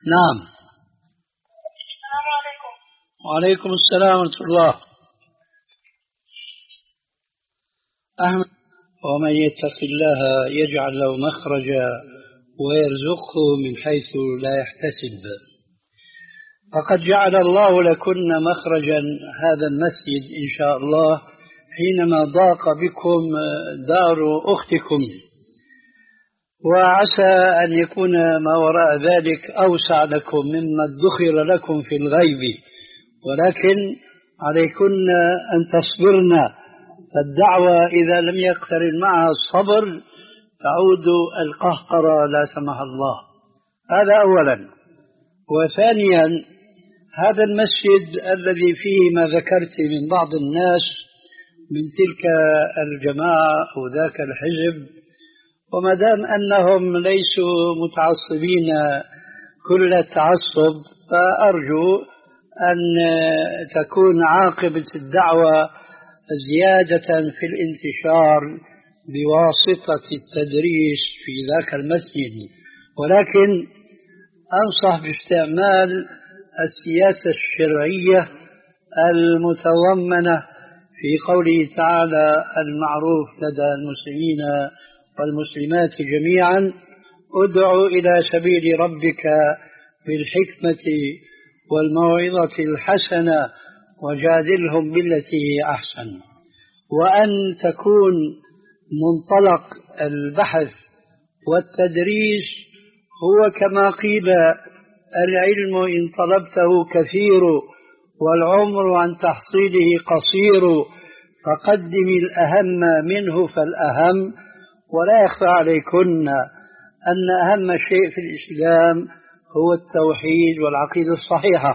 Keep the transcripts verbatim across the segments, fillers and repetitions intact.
نعم. السلام عليكم. وعليكم السلام ورحمة الله. أحمد. ومن يتق الله يجعل له مخرجا ويرزقه من حيث لا يحتسب. فقد جعل الله لكن مخرجا هذا المسجد إن شاء الله حينما ضاق بكم دار أختكم، وعسى أن يكون ما وراء ذلك أوسع لكم مما ادخر لكم في الغيب، ولكن عليكن أن تصبرن، فالدعوة إذا لم يقترن معها الصبر تعود القهقرة لا سمح الله. هذا أولا. وثانيا، هذا المسجد الذي فيه ما ذكرت من بعض الناس من تلك الجماعة أو ذاك الحزب، وما دام أنهم ليسوا متعصبين كل التعصب، فأرجو أن تكون عاقبة الدعوة زيادة في الانتشار بواسطة التدريس في ذاك المسجد، ولكن أنصح باستعمال السياسة الشرعية المتضمنة في قوله تعالى: المعروف لدى المسلمين والمسلمات جميعا، ادع إلى سبيل ربك بالحكمة والموعظة الحسنة وجادلهم بالتي هي أحسن. وأن تكون منطلق البحث والتدريس هو كما قيل: العلم إن طلبته كثير والعمر عن تحصيله قصير، فقدم الأهم منه فالأهم. ولا يخفى عليكن أن أهم شيء في الإسلام هو التوحيد والعقيدة الصحيحة،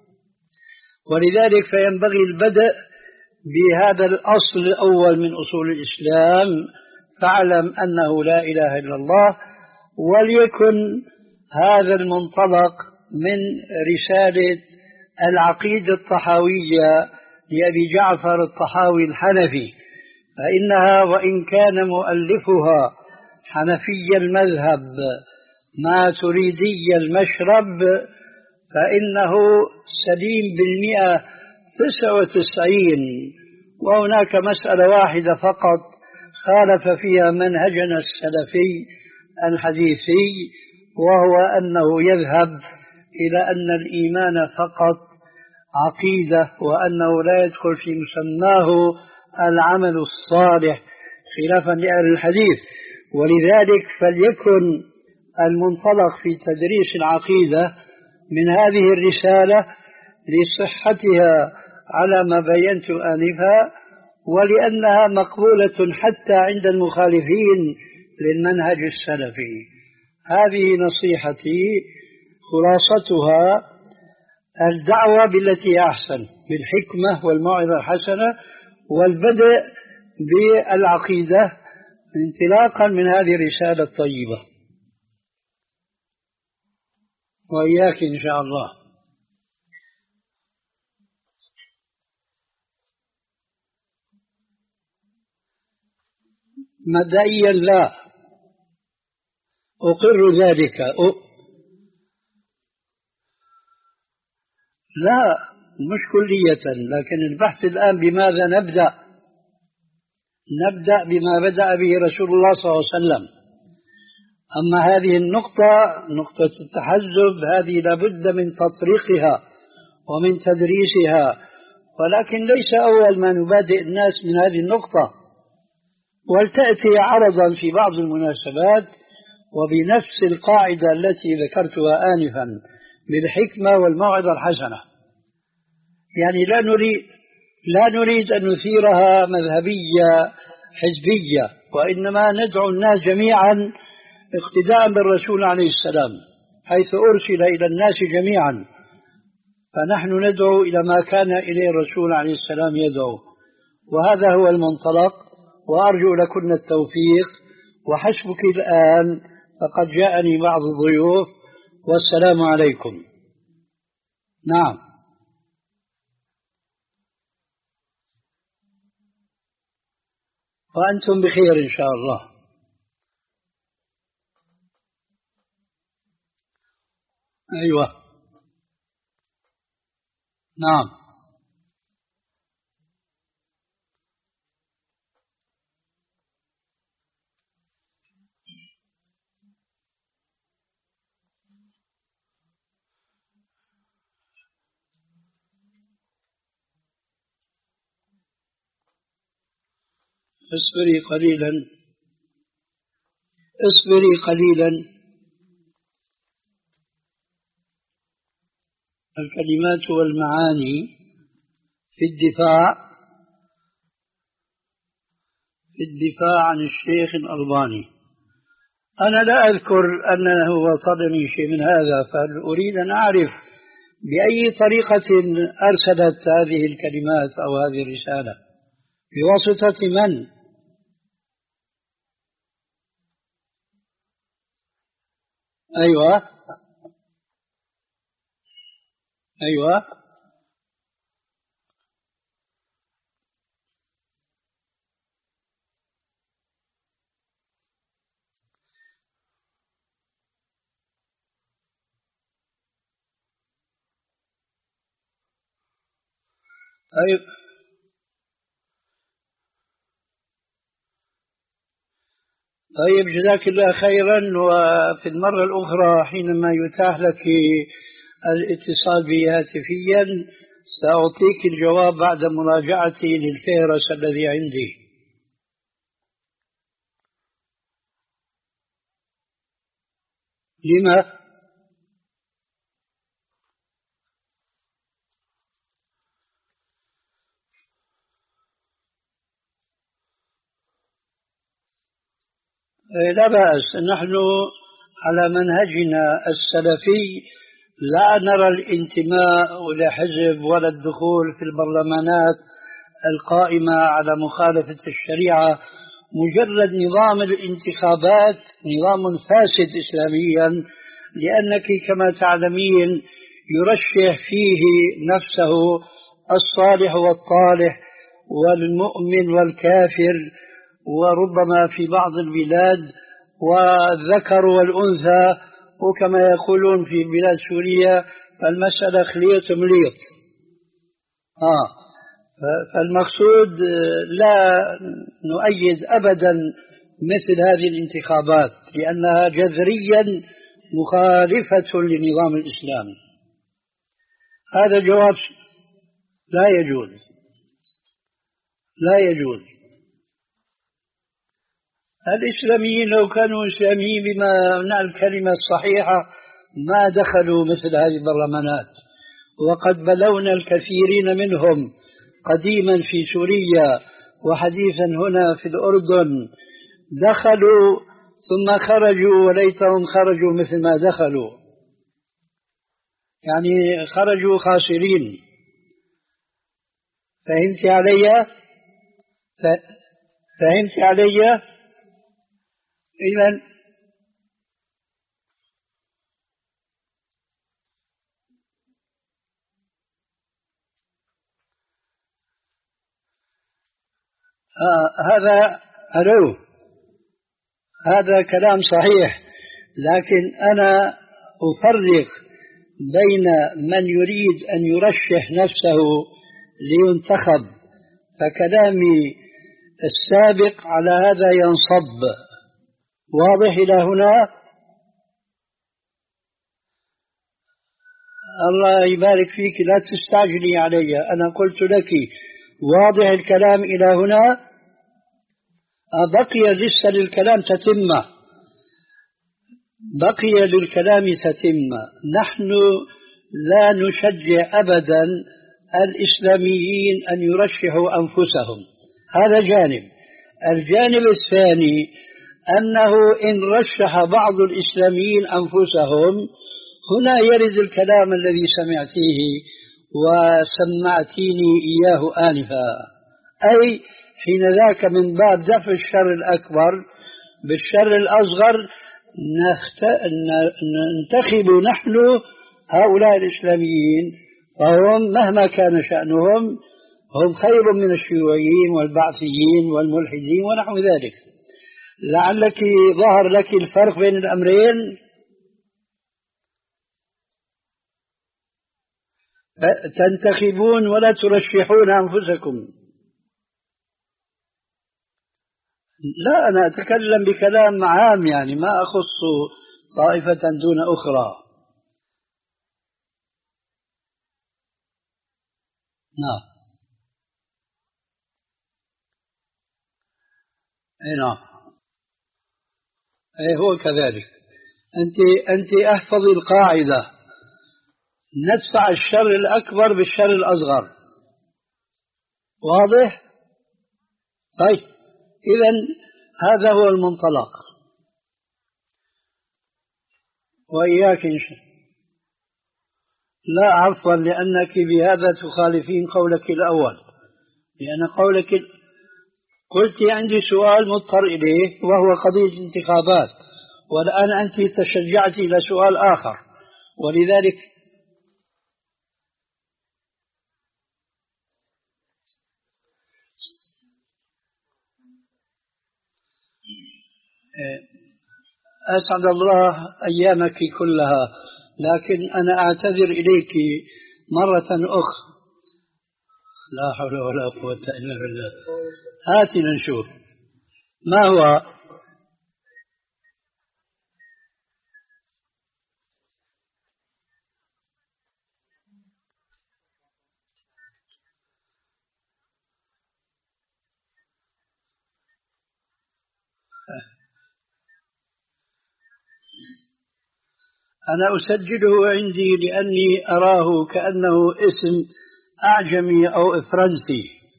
ولذلك فينبغي البدء بهذا الأصل الأول من أصول الإسلام: فاعلم أنه لا إله إلا الله. وليكن هذا المنطلق من رسالة العقيدة الطحاوية لأبي جعفر الطحاوي الحنفي، فإنها وإن كان مؤلفها حنفي المذهب ما تريدي المشرب، فإنه سليم بالمئة تسعة وتسعين، وهناك مسألة واحدة فقط خالف فيها منهجنا السلفي الحديثي، وهو أنه يذهب إلى أن الإيمان فقط عقيدة، وأنه لا يدخل في مسماه العمل الصالح خلافا لأهل الحديث. ولذلك فليكن المنطلق في تدريس العقيدة من هذه الرسالة لصحتها على ما بينت آنفا، ولأنها مقبولة حتى عند المخالفين للمنهج السلفي. هذه نصيحتي، خلاصتها: الدعوة بالتي أحسن بالحكمة والموعظة الحسنة، والبدء بالعقيدة انطلاقا من هذه الرسالة الطيبة. وإياك إن شاء الله. مبدئيا لا أقر ذلك. أ... لا مش كلية، لكن البحث الآن بماذا نبدأ. نبدأ بما بدأ به رسول الله صلى الله عليه وسلم. أما هذه النقطة، نقطة التحزب، هذه لابد من تطريقها ومن تدريسها، ولكن ليس أول ما نبادئ الناس من هذه النقطة، ولتأتي عرضا في بعض المناسبات وبنفس القاعدة التي ذكرتها آنفا بالحكمة والموعظة الحسنة. يعني لا نريد لا نريد أن نثيرها مذهبية حزبية، وإنما ندعو الناس جميعا اقتداء بالرسول عليه السلام حيث أرسل إلى الناس جميعا، فنحن ندعو إلى ما كان إليه الرسول عليه السلام يدعو، وهذا هو المنطلق. وأرجو لكم التوفيق، وحسبك الآن فقد جاءني بعض الضيوف، والسلام عليكم. نعم. وأنتم بخير إن شاء الله. أيوة. نعم. اصبري قليلا، اصبري قليلا. الكلمات والمعاني في الدفاع في الدفاع عن الشيخ الألباني. أنا لا أذكر أنه وصلني شيء من هذا، فأريد أن أعرف بأي طريقة أرسلت هذه الكلمات أو هذه الرسالة، بواسطة من؟ أيوة أيوة. طيب طيب جزاك الله خيرا. وفي المرة الأخرى حينما يتاح لك الاتصال بي هاتفيا سأعطيك الجواب بعد مراجعتي للفهرس الذي عندي. لما؟ لا بأس، نحن على منهجنا السلفي لا نرى الانتماء لحزب ولا الدخول في البرلمانات القائمة على مخالفة الشريعة. مجرد نظام الانتخابات نظام فاسد إسلاميا، لأنك كما تعلمين يرشح فيه نفسه الصالح والطالح والمؤمن والكافر، وربما في بعض البلاد والذكر والأنثى، وكما يقولون في بلاد سوريا المسألة خليط مليط. آه فالمقصود لا نؤيد أبدا مثل هذه الانتخابات، لأنها جذريا مخالفة لنظام الإسلام. هذا جواب لا يجوز، لا يجوز. الإسلاميين لو كانوا إسلاميين بما الكلمة الصحيحة ما دخلوا مثل هذه البرلمانات، وقد بلونا الكثيرين منهم قديما في سوريا وحديثا هنا في الأردن، دخلوا ثم خرجوا وليتهم خرجوا مثل ما دخلوا، يعني خرجوا خاسرين. فهمت علي؟ فهمت علي؟ إذن آه هذا ألو هذا كلام صحيح، لكن أنا أفرق بين من يريد أن يرشح نفسه لينتخب، فكلامي السابق على هذا ينصب. واضح إلى هنا؟ الله يبارك فيك، لا تستعجلي علي، أنا قلت لك واضح الكلام إلى هنا. بقي لسه للكلام تتمة، بقي للكلام تتمة. نحن لا نشجع أبدا الإسلاميين أن يرشحوا أنفسهم، هذا جانب. الجانب الثاني أنه إن رشح بعض الإسلاميين أنفسهم، هنا يرد الكلام الذي سمعتيه وسمعتيني إياه آنفا، أي حين ذاك من باب دفع الشر الأكبر بالشر الأصغر ننتخب نحن هؤلاء الإسلاميين، فهم مهما كان شأنهم هم خير من الشيوعيين والبعثيين والملحدين ونحو ذلك. لعلك ظهر لك الفرق بين الأمرين. تنتخبون ولا ترشحون أنفسكم. لا، أنا أتكلم بكلام عام، يعني ما أخص طائفة دون أخرى. نعم. أي نعم. أي هو كذلك. أنت أنت احفظي القاعدة: ندفع الشر الأكبر بالشر الأصغر. واضح؟ طيب، إذن هذا هو المنطلق. وإياك إن شاء لا، عفوا، لأنك بهذا تخالفين قولك الأول، لأن قولك قلت عندي سؤال مضطر إليه وهو قضية الانتخابات، والآن أنت تشجعت إلى سؤال آخر، ولذلك أسعد الله أيامك كلها، لكن أنا أعتذر إليك مرة أخرى. لا حول ولا قوة إلا بالله. هاتي نشوف ما هو. أنا أسجله عندي لأني أراه كأنه اسم أعجمي أو فرنسي،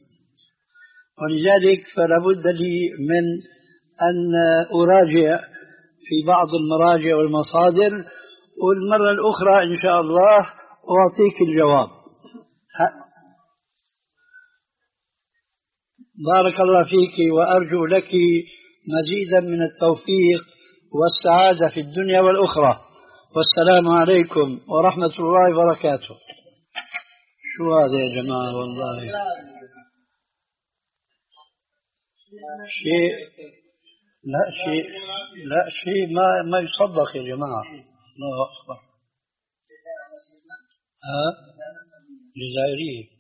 ولذلك فلا بد لي من أن أراجع في بعض المراجع والمصادر، والمرة الأخرى إن شاء الله أعطيك الجواب. بارك الله فيك، وأرجو لك مزيدا من التوفيق والسعادة في الدنيا والأخرى. والسلام عليكم ورحمة الله وبركاته. شو هذا يا جماعة؟ والله شيء، لا شيء، لا شيء ما ما يصدق يا جماعة. الله أكبر. ها، جزائرية.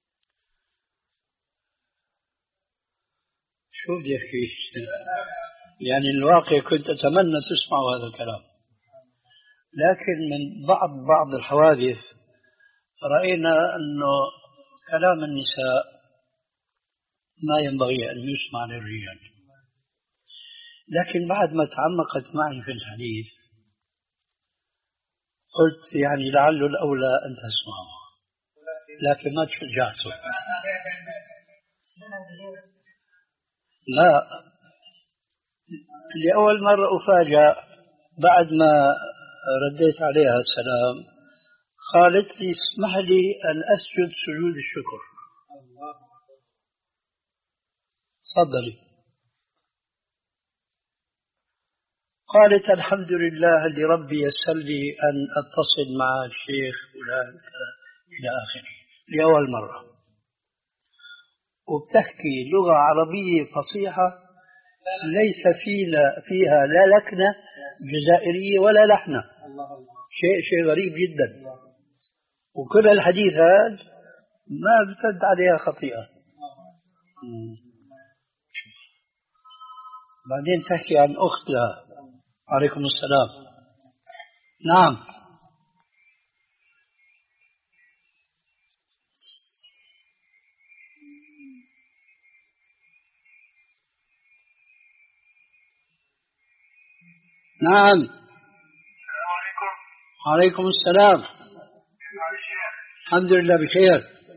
شو بدي أحكي؟ يعني الواقع كنت أتمنى تسمعوا هذا الكلام، لكن من بعض بعض الحوادث رأينا أنه كلام النساء ما ينبغي أن يسمع للرجال. لكن بعد ما تعمقت معي في الحديث قلت يعني لعل الأولى أن تسمعه، لكن ما تشجعته. لا، لأول مرة أفاجأ بعد ما رديت عليها السلام، قالت لي اسمح لي أن أسجد سجود الشكر. تفضلي. قالت الحمد لله اللي ربي يسر لي أن أتصل مع الشيخ فلان إلى آخره لأول مرة، وبتحكي لغة عربية فصيحة ليس فينا فيها لا لكنة جزائرية ولا لحنة، شيء شيء غريب جدا. وكل الحديث هذا ما بتد عليها خطيئة. بعدين تحكي عن أخت لها. عليكم السلام. نعم. نعم. السلام عليكم. وعليكم السلام. الحمد لله بخير.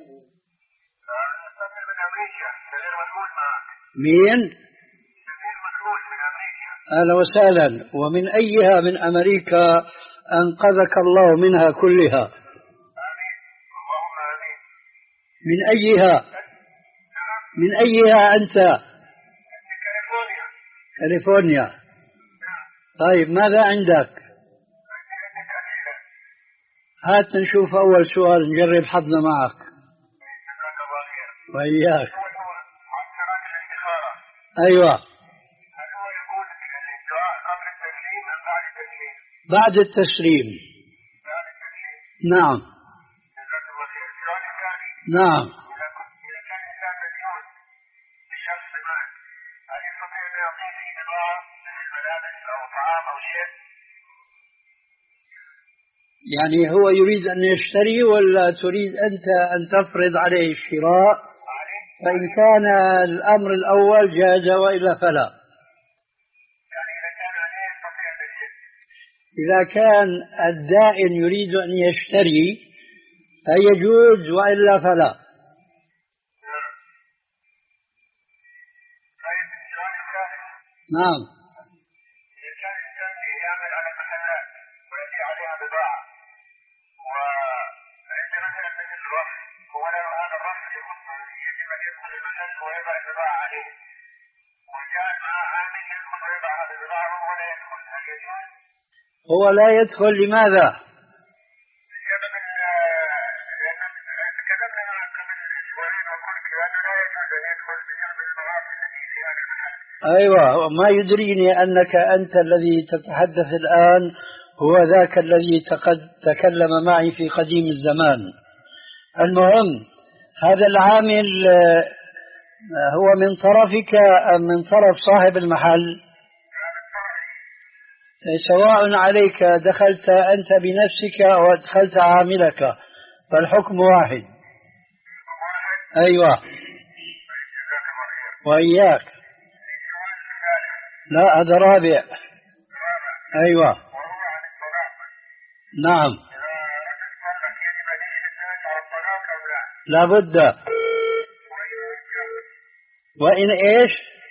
من أمريكا، سمير مسؤول معك. مين؟ سمير مسؤول من أمريكا. أهلا وسهلا. ومن أيها من أمريكا أنقذك الله منها كلها. آمين، اللهم آمين. من أيها؟ من أيها أنت؟ من كاليفورنيا. كاليفورنيا. طيب ماذا عندك؟ هات نشوف أول سؤال نجرب حظنا معك. جزاك الله خير. وإياك. عن صلاة الاستخارة. أيوة. هل هو يقول الدعاء قبل التسليم أم بعد التسليم؟ بعد التسليم. بعد التسليم. نعم. جزاك الله نعم. إذا كان الإنسان مديون لشخص ما، هل يستطيع أن يعطيه في بضاعة مثل ملابس أو طعام أو شيء؟ يعني هو يريد أن يشتري ولا تريد أنت أن تفرض عليه الشراء؟ فإن كان الأمر الأول جاز وإلا فلا. يعني إذا كان عليه يستطيع أن يشتري. إذا كان الدائن يريد أن يشتري فيجوز وإلا فلا. طيب السؤال الثالث. نعم. إذا كان الإنسان يعمل على محلات ويبيع عليها بضاعة وعنده مثلا مثل رف، وله هذا الرف يجب أن يدخل المحل ويضع البضاعة عليه، وجاء مع عامل يدخل ويضع هذه البضاعة وهو لا يدخل، هل يجوز؟ هو لا يدخل لماذا؟ بسبب تكلمنا قبل أسبوعين وقلت بأنه لا يجوز أن يدخل بسبب المغاصب التي في هذا المحل. أيوة، ما يدريني أنك أنت الذي تتحدث الآن هو ذاك الذي تكلم معي في قديم الزمان. المهم، هذا العامل هو من طرفك أم من طرف صاحب المحل؟ سواء عليك دخلت أنت بنفسك أو أدخلت عاملك فالحكم واحد. أيوة. وإياك. لا، هذا رابع. أيوة. نعم. لا بد. وإن إيش؟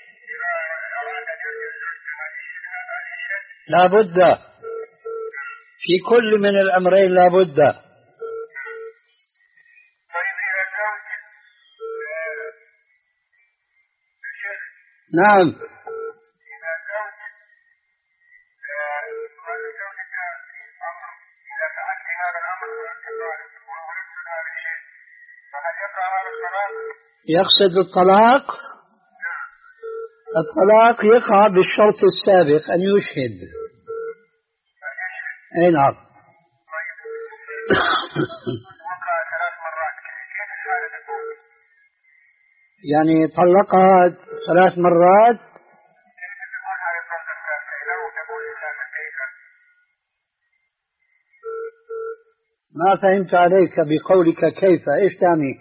لا بد في كل من الأمرين، لا بد. نعم. يقصد الطلاق. الطلاق يقع بالشرط السابق أن يشهد. أي نعم. يعني طلقها ثلاث مرات. ما فهمت عليك بقولك كيف، إيش تعني؟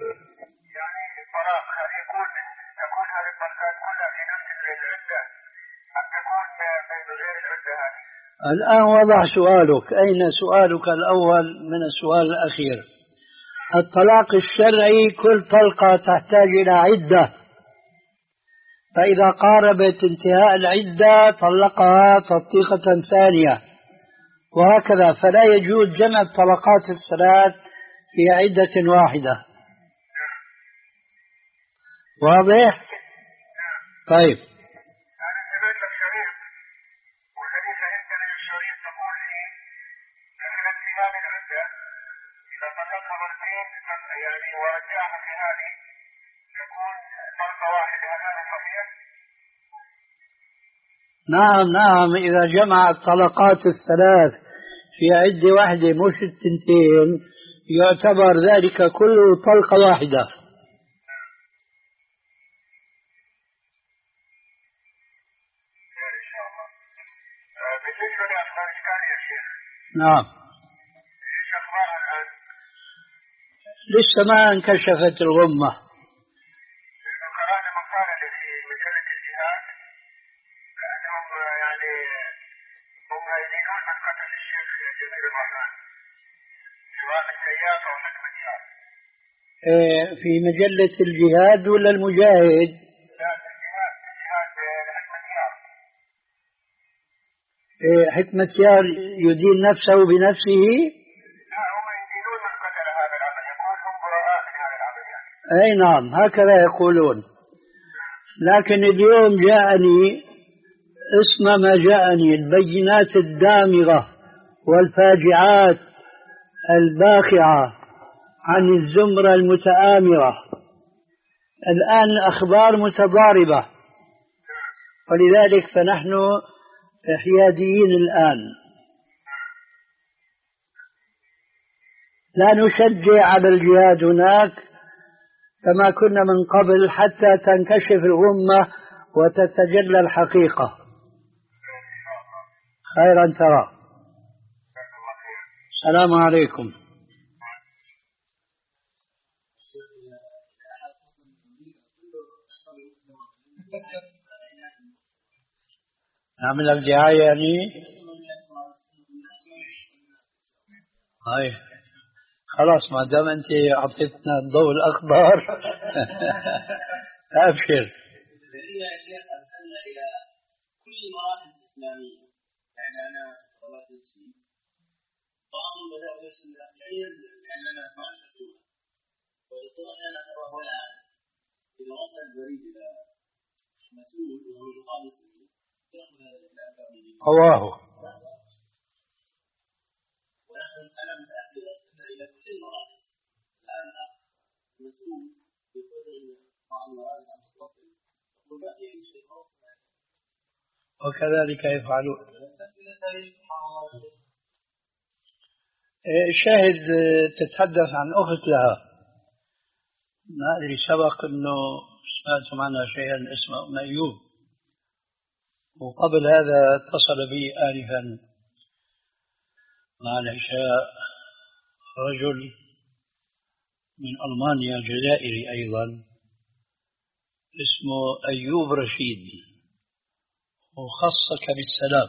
الآن وضع سؤالك. أين سؤالك الأول من السؤال الأخير؟ الطلاق الشرعي كل طلقة تحتاج إلى عدة، فإذا قاربت انتهاء العدة طلقها تطليقة ثانية، وهكذا. فلا يجوز جمع الطلقات الثلاث في عدة واحدة. واضح؟ طيب. نعم نعم، إذا جمع الطلقات الثلاث في عدة واحدة مش التنتين يعتبر ذلك كله طلقة واحدة. نعم. لسه ما انكشفت الغمة. في مجلة الجهاد ولا المجاهد؟ لا، الجهاد. الجهاد حكمة يار يدين نفسه بنفسه. لا، هم يدينون من قتل هذا العمل، يقول هم براء من هذا العمل يعني. أي نعم، هكذا يقولون. لكن اليوم جاءني اسم ما جاءني البينات الدامغة والفاجعات الباخعة عن الزمرة المتآمرة. الآن أخبار متضاربة، ولذلك فنحن حياديين الآن، لا نشجع على الجهاد هناك كما كنا من قبل حتى تنكشف الغمة وتتجلى الحقيقة. خيرا ترى. السلام عليكم. نعمل لك دعاية يعني. هاي خلاص ما دام أنت أعطيتنا الضوء الأخضر أبشر. يا شيخ أرسلنا إلى كل المراحل الإسلامية، يعني أنا صلاة الشيء بعض المذاهب الشيعية يعني أنا ما أشهدها، ويقول أنا أرى ولا إذا وصل البريد إلى مسؤول وهو يخالص يأخذ هذا الأمر هواه. ونحن أنا متأكد أرسلنا إلى كل المراحل. الآن مسؤول يقول إن بعض المراحل أن تتصل يقول ما في أي شيء خاص، وكذلك يفعلون. الشاهد تتحدث عن أخت لها، ما أدري سبق أنه سمعت معنا شيئا اسمه أم أيوب، وقبل هذا اتصل بي آنفا مع العشاء رجل من ألمانيا جزائري أيضا اسمه أيوب رشيد، وخصك بالسلام،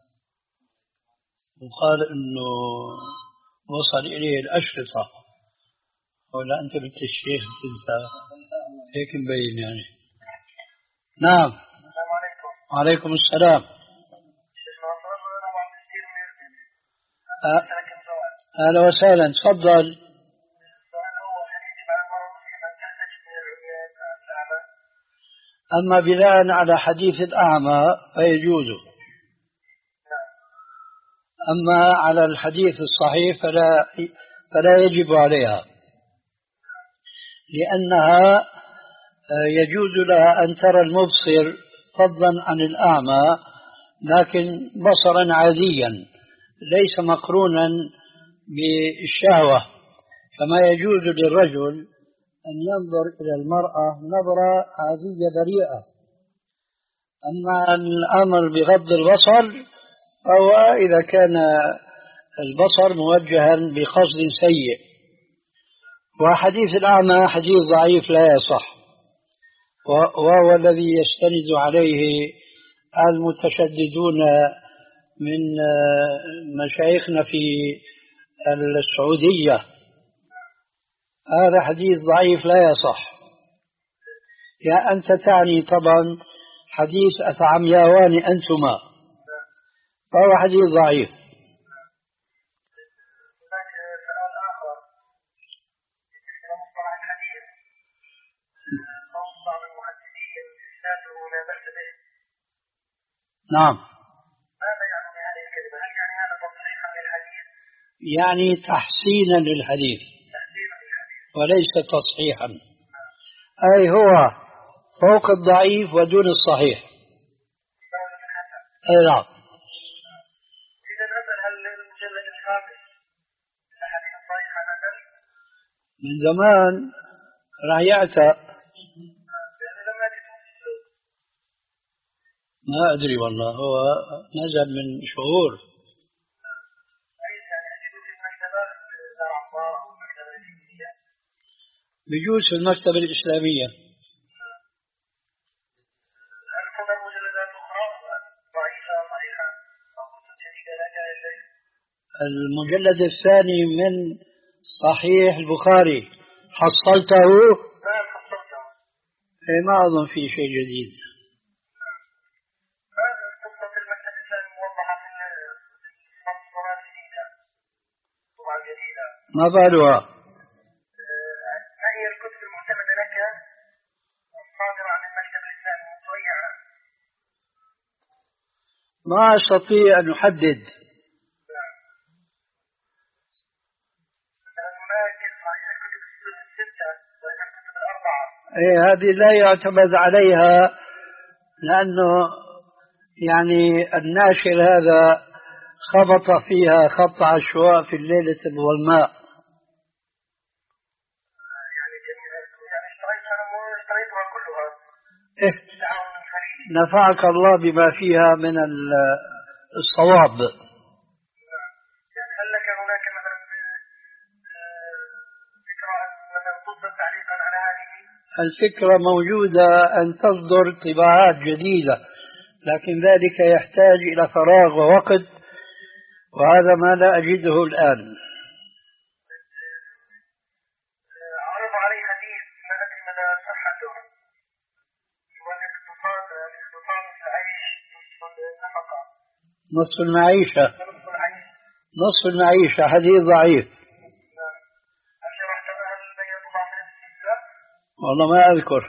وقال إنه وصل إليه الأشرطة، ولا أنت بنت الشيخ تنسى هيك مبين يعني. نعم. السلام عليكم. وعليكم السلام. أهلا وسهلا، تفضل. أما بناء على حديث الأعمى فيجوز، أما على الحديث الصحيح فلا فلا يجب عليها، لأنها يجوز لها أن ترى المبصر فضلا عن الأعمى، لكن بصرا عاديا ليس مقرونا بالشهوة، كما يجوز للرجل أن ينظر إلى المرأة نظرة عادية بريئة. أما الأمر بغض البصر فهو إذا كان البصر موجها بقصد سيء. وحديث الأعمى حديث ضعيف لا يصح، وهو الذي يستند عليه المتشددون من مشايخنا في السعودية. هذا حديث ضعيف لا يصح. يا أنت تعني طبعا حديث أفعمياوان أنتما، فهو حديث ضعيف. نعم. ماذا يعني هذه الكلمة؟ هل يعني هذا تصحيحا للحديث؟ يعني تحسينا للحديث وليس تصحيحا، أي هو فوق الضعيف ودون الصحيح. أي نعم. إذا نزل هل المجلد الخامس الحديث الصحيح نزل؟ من زمان رايعت، ما أدري والله، هو نزل من شهور. بجوز في المكتبة الإسلامية. المجلد الثاني من صحيح البخاري حصلته؟ نعم حصلته. ما أظن في شيء جديد. ما بالها؟ ما هي الكتب المعتمدة لك الصادرة عن المكتب الإسلامي مطويعة؟ ما أستطيع أن أحدد. إيه هذه لا يعتمد عليها، لأنه يعني الناشر هذا خبط فيها خط عشواء في الليلة الظلماء. إيه؟ نفعك الله بما فيها من الصواب. هل لك هناك مثلا فكرة مثلا تصدر تعليقا على هذه؟ الفكرة موجودة أن تصدر طباعات جديدة، لكن ذلك يحتاج إلى فراغ ووقت، وهذا ما لا أجده الآن. عرض علي حديث لا أدري مدى صحته، والاقتصاد الاقتصاد في العيش نصف النفقة. نصف المعيشة. نصف العيش. نصف المعيشة حديث ضعيف. هل شرحت هل بيان بعض الأشياء؟ والله ما أذكر.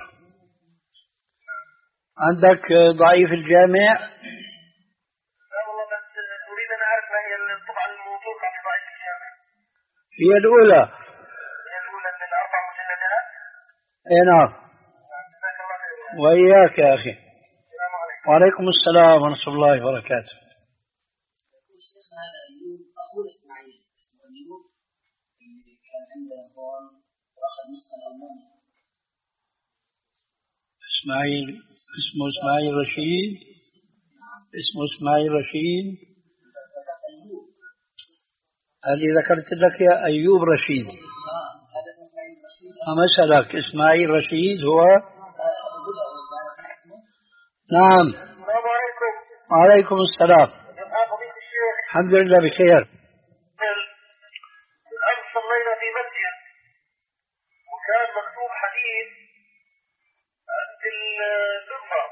عندك ضعيف الجامع؟ لا والله، بس أريد أن أعرف ما هي الطبعة الموثوقة في ضعيف الجامع. هي الأولى. هي الأولى من الأربع مجلدات؟ اي نعم. جزاك الله خير. وإياك يا أخي. السلام عليكم. وعليكم السلام ورحمة الله وبركاته. الشيخ هذا أيوب أخو إسماعيل، اسمه أيوب، اللي كان عنده قول وأخذ نسخة الألمانية. إسماعيل اسمه إسماعيل رشيد. اسمه إسماعيل رشيد. هذه ذكرت لك يا أيوب رشيد. هذا اسمه إسماعيل رشيد. أمثلك إسماعيل رشيد هو. نعم. السلام عليكم. وعليكم السلام. فضيلة الشيخ. الحمد لله بخير. الآن صلينا في مسجد وكان مكتوب حديث عند المنبر،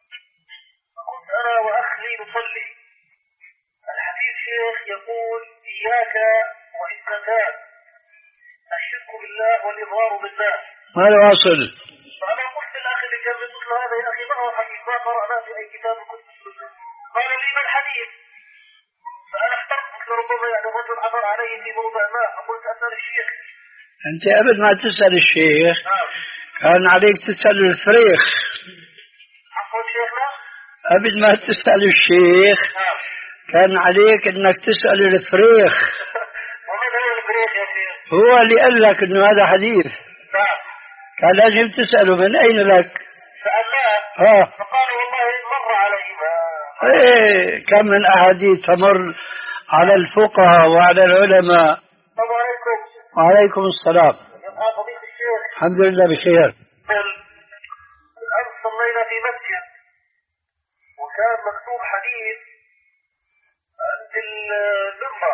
فكنت أنا وأخ لي نصلي. الحديث شيخ يقول إياك وإثنتان، الشرك بالله والإضرار بالناس. ما الواصل؟ فأنا قلت للأخ اللي كان مثل هذا يا أخي ما هو حديث، ما قرأناه في أي كتاب كنت. قال لي ما الحديث؟ فأنا احترت، قلت ربما يعني الرجل عبر علي في موضع ما، فقلت أسأل الشيخ. أنت قبل ما تسأل الشيخ نعم. كان عليك تسأل الفريخ. عفوا شيخنا. قبل ما تسأل الشيخ نعم. كان عليك انك تسأل الفريخ. وماذا هو الفريخ يا شيخ؟ هو اللي قال لك انه هذا حديث. نعم. كان لازم تسأله من اين لك. سألناه. اه فقال والله مر علي ما. ايه كم من احاديث تمر على الفقهاء وعلى العلماء. السلام عليكم. وعليكم السلام. يا فضيلة الشيخ. الحمد لله بخير. الآن صلينا في مسجد وكان مكتوب حديث عند المنبر،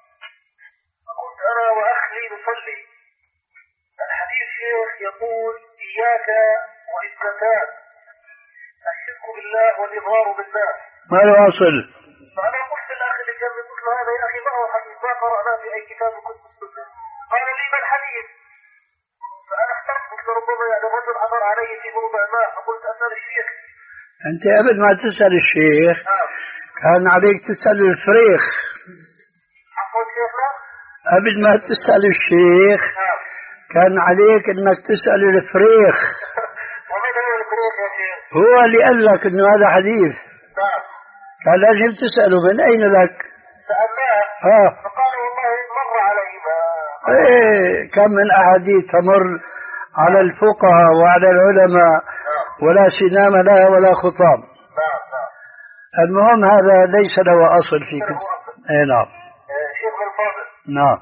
فكنت أنا وأخ لي نصلي. الحديث شيخ يقول إياك وإثنتان، الشرك بالله والإضرار بالناس. ما الواصل؟ فأنا قلت للأخ اللي كان مثل هذا يا أخي ما هو حديث، ما قرأناه في أي كتاب كنت مسلم. قال لي ما الحديث؟ فأنا احترت، قلت ربما يعني الرجل عبر علي في موضع ما، فقلت أسأل الشيخ. أنت قبل ما تسأل الشيخ نعم. كان عليك تسأل الفريخ. عفوا شيخنا. قبل ما تسأل الشيخ نعم. كان عليك انك تسأل الفريخ. وماذا هو الفريخ يا شيخ؟ هو اللي قال لك انه هذا حديث. نعم. كان لازم تسأله من اين لك. سألناه. اه فقال والله مر علي ما. ايه كم من احاديث تمر على الفقهاء وعلى العلماء ولا سنام لها ولا خطام. نعم نعم. المهم هذا ليس له اصل في كتب. اي نعم. شيخ الفاضل. نعم.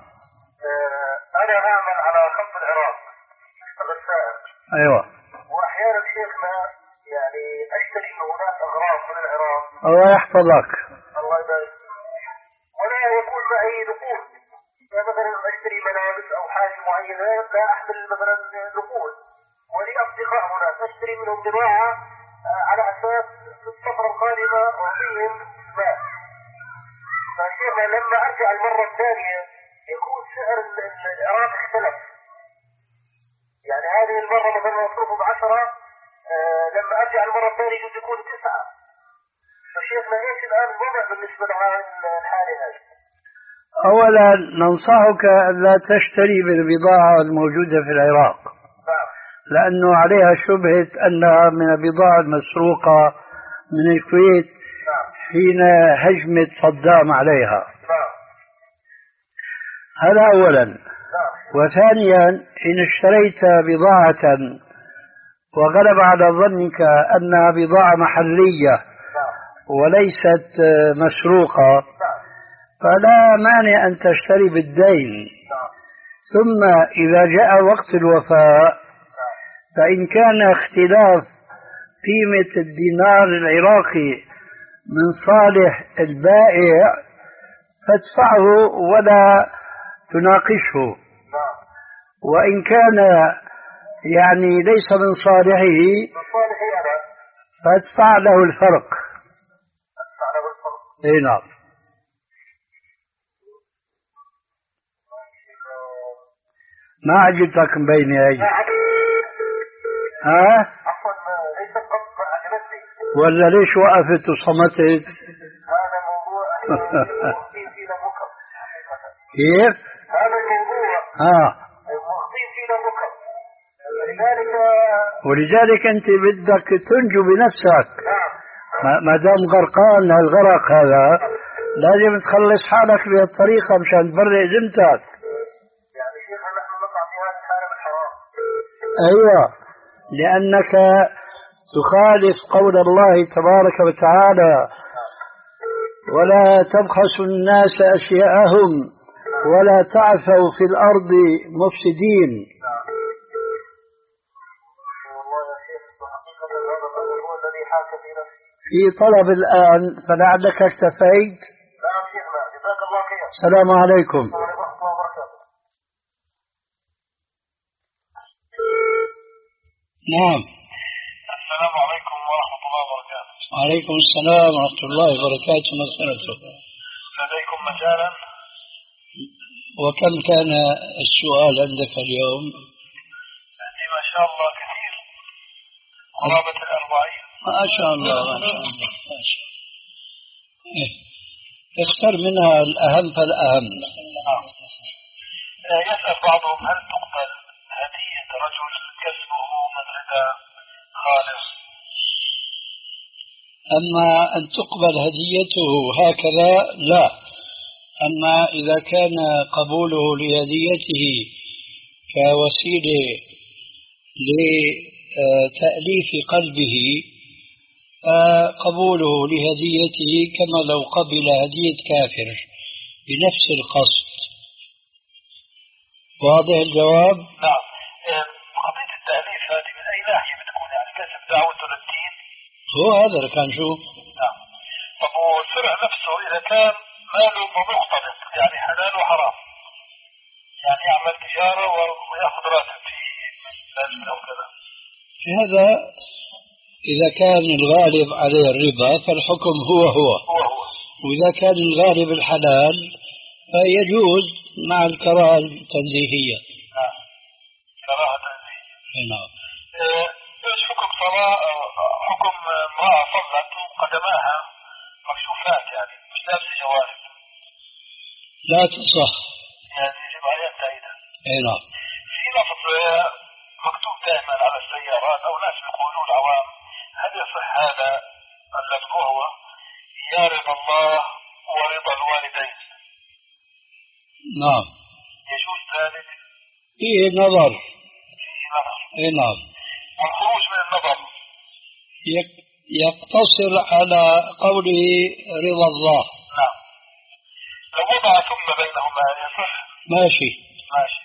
انا اعمل على خط العراق غسان. ايوه. واحيانا شيخنا يعني اشتري من هناك اغراض من العراق. الله يحفظك. الله يبارك. ولا يكون معي نقود، يعني مثلا اشتري ملابس او حاجه معينه لا احمل مثلا نقود، ولي اصدقاء هناك اشتري منهم بضاعه على اساس في الفتره القادمه اعطيهم مال. فشيخنا لما ارجع المره الثانيه يكون سعر العراق اختلف. يعني هذه المره مثلا مصروفه بعشره، آه لما ارجع المره الثانيه يجوز يكون تسعه. فشيخنا ايش الان الوضع بالنسبه للحاله هذه؟ اولا ننصحك ان لا تشتري بالبضاعه الموجوده في العراق. نعم. لانه عليها شبهه انها من البضاعه المسروقه من الكويت. نعم. حين هجمة صدام عليها. نعم. هذا أولا. نعم. وثانيا إن اشتريت بضاعة وغلب على ظنك أنها بضاعة محلية وليست مسروقة فلا مانع أن تشتري بالدين. ثم إذا جاء وقت الوفاء فإن كان اختلاف قيمة الدينار العراقي من صالح البائع فادفعه ولا تناقشه، وإن كان يعني ليس من صالحه فادفع له الفرق. اي نعم. ما عجبتك مبينة هي؟ ها؟ ولا ليش وقفت وصمتت؟ هذا موضوع مخطين فينا بكر. كيف؟ هذا الموضوع ها مخطين فينا بكر، ولذلك ولذلك أنت بدك تنجو بنفسك. نعم. ما دام غرقان هالغرق هذا لازم تخلص حالك بهالطريقة مشان تبرئ ذمتك. يعني شيخ نحن نقع في هذا الحالة بالحرام. أيوة، لأنك تخالف قول الله تبارك وتعالى ولا تبخسوا الناس أشياءهم ولا تعثوا في الأرض مفسدين. في طلب الآن فلعلك اكتفيت. نعم شيخنا، جزاك الله خير. السلام عليكم. نعم. السلام عليكم ورحمة الله وبركاته. وعليكم السلام ورحمة الله وبركاته. مغفرته. لديكم مجالا؟ وكم كان السؤال عندك اليوم؟ يعني ما شاء الله كثير، قرابة الأربعين. ما شاء الله ما شاء الله ما شاء الله. إيه. اختر منها الأهم فالأهم. نعم. يسأل بعضهم هل تقبل هدية رجل كسبه من ربا خالص؟ أما أن تقبل هديته هكذا لا، أما إذا كان قبوله لهديته كوسيلة لتأليف قلبه فقبوله لهديته كما لو قبل هدية كافر بنفس القصد. واضح الجواب؟ نعم. قضية التأليف هذه من أي ناحية بتكون؟ يعني كسب دعوته للدين؟ هو هذا اللي كان شو؟ نعم. طب والسرع نفسه إذا كان ماله مختلط يعني حلال وحرام، يعني يعمل تجارة ويأخذ راتب في مثل أو كذا، في هذا إذا كان الغالب عليه الربا فالحكم هو هو, هو, هو. وإذا كان الغالب الحلال فيجوز مع الكراهة التنزيهية. نعم. كراهة تنزيهية. نعم. ايش حكم صلاة حكم امرأة صلت وقدماها مكشوفات يعني مش لابسة جوارب؟ لا تصح. يعني يجب عليها التأييد. اي نعم. في لفظ مكتوب دائما على السيارات او ناس يقولون العوام، هل يصح هذا اللفظ وهو يا رضا الله ورضا الوالدين؟ نعم. يجوز ذلك؟ فيه نظر. فيه نظر. اي نعم. والخروج من النظر يقتصر على قوله رضا الله. نعم. لو وضع ثم بينهما يصح؟ ماشي ماشي.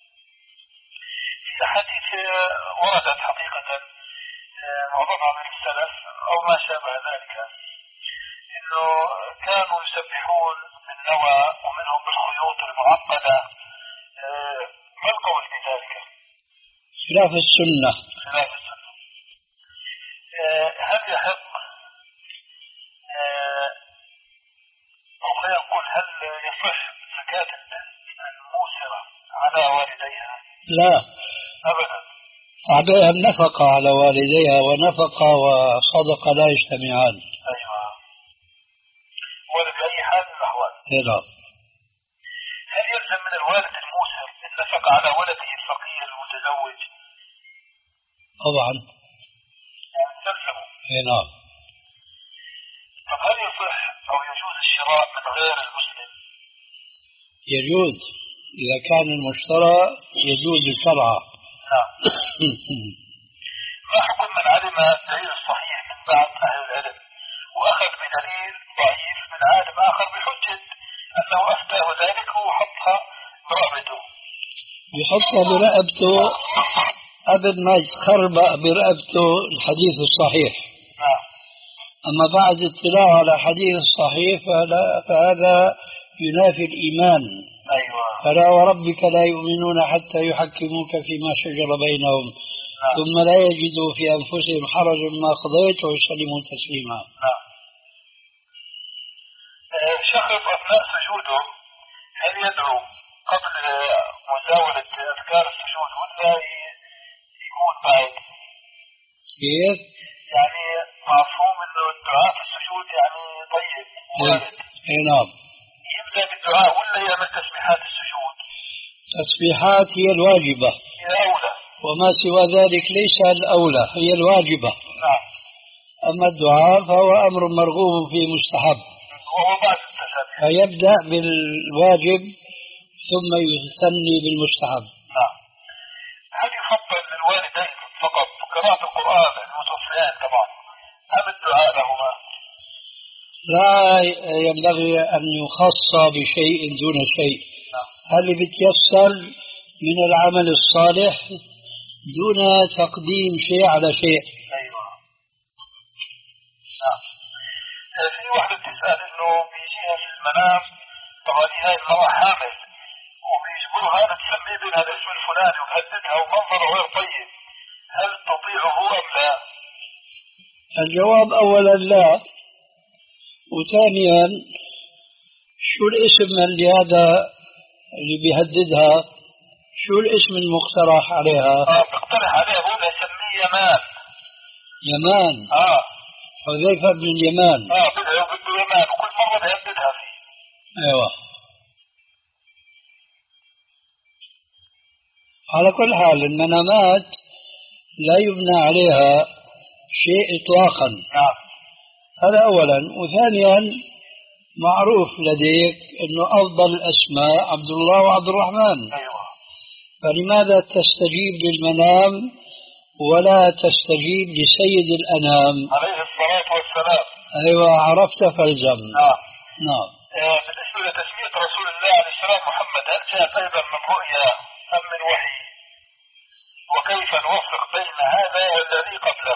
في حديث وردت حقيقة معظمها من السلف أو ما شابه ذلك إنه كانوا يسبحون بالنوى ومنهم بالخيوط المعقدة. ما القول في ذلك؟ خلاف السنة. خلاف السنة. هل يحق أو خلينا نقول هل يصح زكاة الموسرة على والديها؟ لا أبدا. عليها النفقة على والديها، ونفقة وصدقة لا يجتمعان. أيوة. ولا بأي حال من الأحوال. نعم. هل يلزم من الوالد الموسر النفقة على ولده الفقير المتزوج؟ طبعا. تلزمه. نعم. طب هل يصح أو يجوز الشراء من غير المسلم؟ يجوز إذا كان المشترى يجوز شرعا. نعم. ما حكم من علم الدليل الصحيح من بعض أهل العلم وأخذ بدليل ضعيف من عالم آخر بحجة أنه أفتاه ذلك وحطها برقبته؟ يحطها برقبته قبل ما يتخربق برقبته الحديث الصحيح. نعم. أما بعد اطلاع على حديث الصحيح فهذا ينافي الإيمان. أيوة. فلا وربك لا يؤمنون حتى يحكموك فيما شجر بينهم. نعم. ثم لا يجدوا في أنفسهم حرج ما قضيت ويسلموا تسليما. نعم. شخص أثناء سجوده هل يدعو قبل مزاولة أذكار السجود ولا يكون بعد؟ كيف؟ يعني مفهوم انه الدعاء في السجود يعني طيب وارد. اي نعم. يبدأ بالدعاء ولا يعمل تسبيحات السجود؟ تسبيحات هي الواجبة. هي الأولى. وما سوى ذلك ليس الأولى، هي الواجبة. نعم. أما الدعاء فهو أمر مرغوب فيه مستحب. وهو بعد التسبيح. فيبدأ بالواجب ثم يثني بالمستحب. نعم. هل يفضل للوالدين فقط قراءة القرآن المتوفيان طبعا أم الدعاء لهما؟ لا ينبغي أن يخص بشيء دون شيء. نعم. اللي بتيسر من العمل الصالح دون تقديم شيء على شيء. أيوة. نعم. في واحدة بتسأل إنه بيجيها في المنام طبعا هاي المرأة حامل وبيجبرها أن تسمي بها الاسم الفلاني وتهددها ومنظره غير طيب، هل تطيعه أم لا؟ الجواب أولا لا، وثانيا شو الاسم اللي هذا اللي بيهددها؟ شو الاسم المقترح عليها؟ اه بقترح عليها بقول سميه يمان. يمان؟ اه حذيفة بن اليمان. اه بدها بده يمان وكل مرة بيهددها فيه. ايوه. على كل حال المنامات لا يبنى عليها شيء اطلاقا. نعم. هذا اولا، وثانيا معروف لديك انه افضل الاسماء عبد الله وعبد الرحمن. ايوه. فلماذا تستجيب للمنام ولا تستجيب لسيد الانام عليه الصلاة والسلام؟ ايوه عرفت فالزم. نعم. نعم. آه بالنسبة لتسمية رسول الله عليه السلام محمد هل جاءت ايضا من رؤيا ام من وحي؟ وكيف نوفق بين هذا والذي قبله؟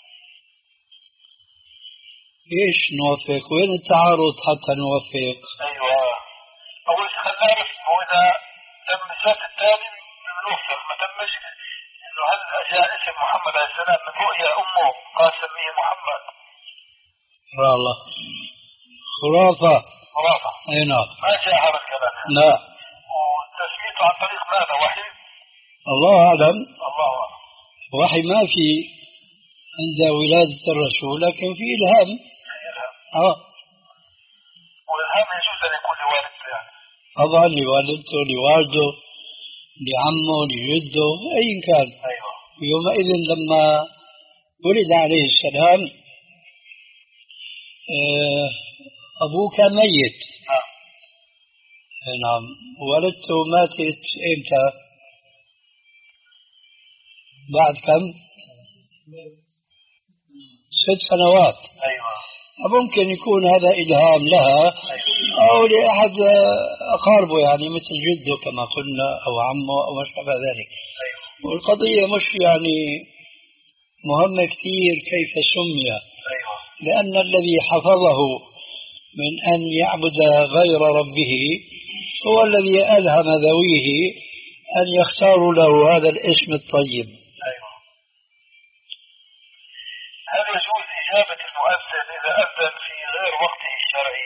ايش نوفق؟ وين التعارض حتى نوفق؟ ايوه. اول شيء خلينا نعرف هو اذا تم الشرط الثاني بنوفق ما تمش انه هل جاء اسم محمد عليه السلام من رؤيا امه قال سميه محمد؟ يا الله خرافة. خرافة. اي نعم. ما جاء هذا الكلام. لا. وتسميته عن طريق ماذا؟ وحي؟ الله اعلم. الله اعلم. وحي ما في عند ولادة الرسول لكن في الهام. اه. والإلهام يجوز أن يكون لوالد يعني؟ طبعا لوالدته لوالده لعمه لجده أي كان. أيوة. يومئذ لما ولد عليه السلام أبوه كان ميت. نعم. نعم. والدته ماتت إمتى؟ بعد كم؟ ست سنوات. أيوة. ممكن يكون هذا إلهام لها أو لأحد أقاربه يعني مثل جده كما قلنا أو عمه أو ما شابه ذلك. والقضية مش يعني مهمة كثير كيف سمي، لأن الذي حفظه من أن يعبد غير ربه هو الذي ألهم ذويه أن يختاروا له هذا الاسم الطيب. هل يجوز إجابة المؤذن إذا أذن في غير وقته الشرعي؟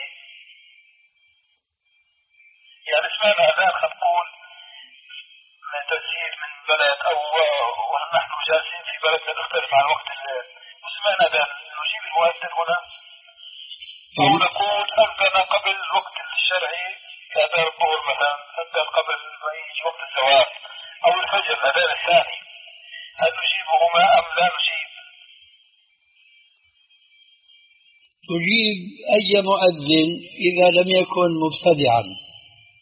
يعني سمعنا أذان خنقول من تسجيل من بلد أو ونحن جالسين في بلدنا نختلف عن وقت الليل وسمعنا أذان نجيب المؤذن هنا أو نقول أذن قبل الوقت الشرعي كأذان الظهر مثلا، أذن قبل ما يجي وقت الزواج أو الفجر الأذان الثاني، هل نجيبهما أم لا نجيب؟ تجيب أي مؤذن إذا لم يكن مبتدعا.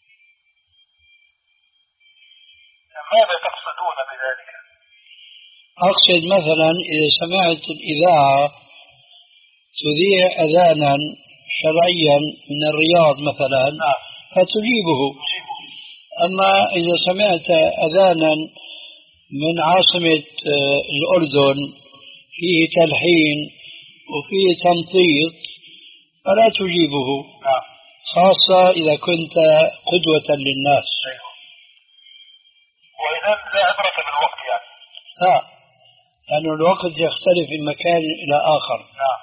ماذا تقصدون بذلك؟ أقصد مثلا إذا سمعت الإذاعة تذيع أذانا شرعيا من الرياض مثلا فتجيبه. أما إذا سمعت أذانا من عاصمة الأردن فيه تلحين وفيه تمطيط فلا تجيبه، خاصة إذا كنت قدوة للناس. وإذا لا عبرة بالوقت يعني. لا، لأن الوقت يختلف من مكان إلى آخر. نعم.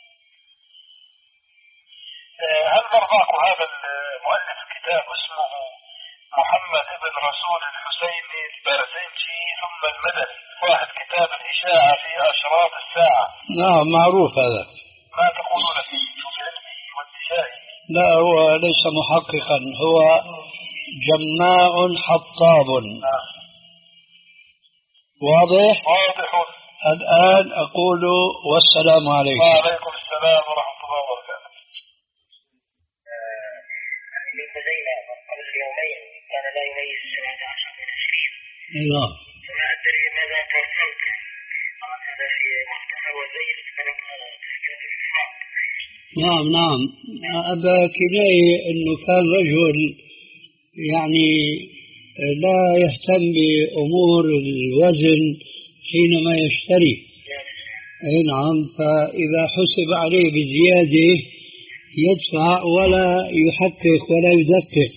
هل مرضاك هذا المؤلف كتاب اسمه محمد ابن رسول الحسيني البرزنجي ثم المدني، واحد كتاب الإشاعة في أشراط الساعة؟ نعم معروف هذا. ما تقولون فيه في علمه وانتشائه؟ لا، هو ليس محققا، هو جماع حطاب. نعم. واضح؟ واضح. الآن أقول والسلام عليكم. وعليكم السلام ورحمة الله وبركاته. ابن خزيمة قبل يومين كان لا يميز السبعة عشر من عشرين. نعم. فما أدري ماذا توصلت. طبعا هذا في مختصر وزيد فرق تسكية الإفراط. نعم نعم. هذا كناية أنه كان رجل يعني لا يهتم بأمور الوزن حينما يشتري. أي نعم. فإذا حسب عليه بزيادة يدفع ولا يحقق ولا يدقق.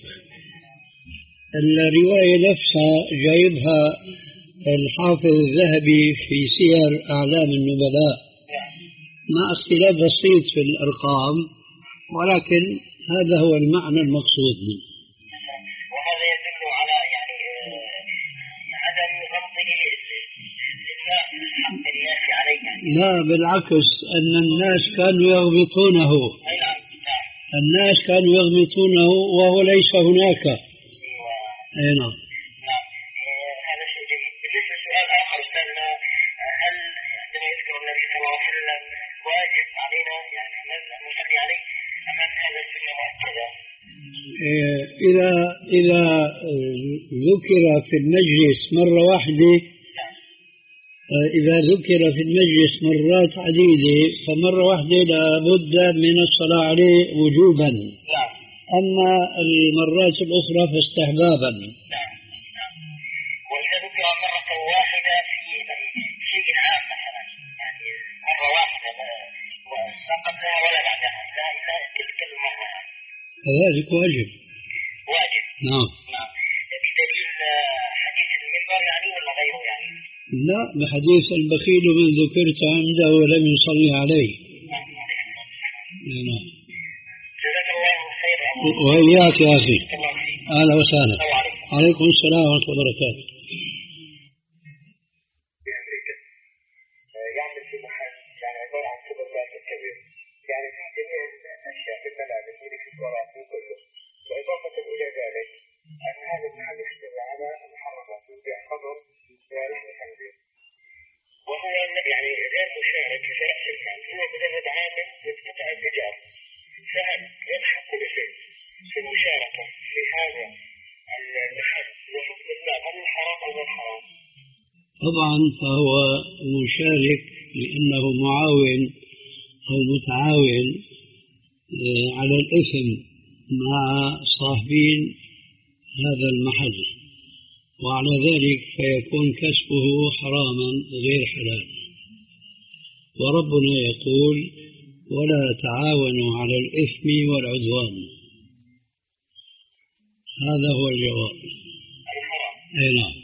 الرواية نفسها جايبها الحافظ الذهبي في سير أعلام النبلاء مع اختلاف بسيط في الأرقام، ولكن هذا هو المعنى المقصود منه. وهذا يدل على يعني عدم غضه للناس حق الناس عليه. لا بالعكس، أن الناس كانوا يغبطونه. الناس كانوا يغبطونه وهو ليس هناك. أي نعم. نعم. هذا شيء جيد. بالنسبة لسؤال آخر أستاذنا، هل عندما يذكر النبي صلى الله عليه وسلم واجب علينا يعني أن نصلي عليه أم أن هذا سنة مؤكدة؟ إذا إذا ذكر في المجلس مرة واحدة، إذا ذكر في المجلس مرات عديدة فمرة واحدة لابد من الصلاة عليه وجوبا. أما المرات الأخرى فاستحبابا. وإذا ذكر مرة واحدة في شيء عام مثلا، يعني مرة واحدة لا قبلها ولا بعدها، لا إلا تلك المرة، كذلك واجب. واجب. نعم. نعم. بدليل حديث المنبر يعني ولا غيره يعني؟ لا، بحديث البخيل من ذكرت عنده ولم يصلي عليه. نعم. جزاك الله خير. وإياك يا أخي. أهلا وسهلا. عليكم السلام ورحمة الله وبركاته. في أمريكا يعمل في محل يعني عبارة عن سوبر ماركت كبير، يعني في جميع الأشياء في الملابس اللي في الزراعة كله. وإضافة إلى ذلك أن هذا المحل يشتغل على محرمات ويبيع خمر ولحم خنزير، وهو يعني غير مشارك في رأس المال، هو مجرد عامل يقتطع التجارة. فهل يلحق كل شيء في المشاركة في هذا المحل وحكم المال هل حرام أو غير حرام؟ طبعا فهو مشارك لأنه معاون أو متعاون على الإثم مع صاحبين هذا المحل، وعلى ذلك فيكون كسبه حراما غير حلال. وربنا يقول ولا تعاونوا على الإثم والعدوان. هذا هو الجواب. أي نعم.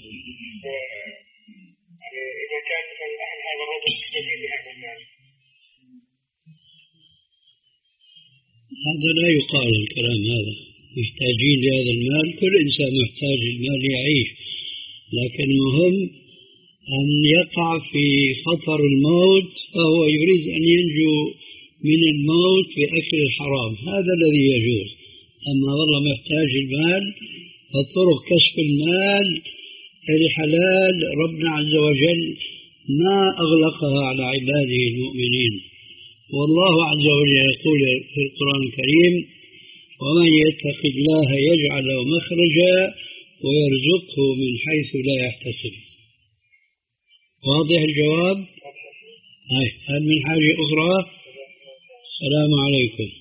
إذا كان أهل هذا الرجل يستفيد بهذا المال، هذا لا يقال الكلام هذا. محتاجين لهذا المال، كل إنسان محتاج المال يعيش، لكن المهم أن يقع في خطر الموت فهو يريد أن ينجو من الموت بأكل الحرام، هذا الذي يجوز. أما والله محتاج المال، فطرق كسب المال الحلال ربنا عز وجل ما أغلقها على عباده المؤمنين. والله عز وجل يقول في القرآن الكريم ومن يتق الله يجعل له مخرجا ويرزقه من حيث لا يحتسب. واضح الجواب؟ هاي هل من حاجة أخرى؟ السلام عليكم.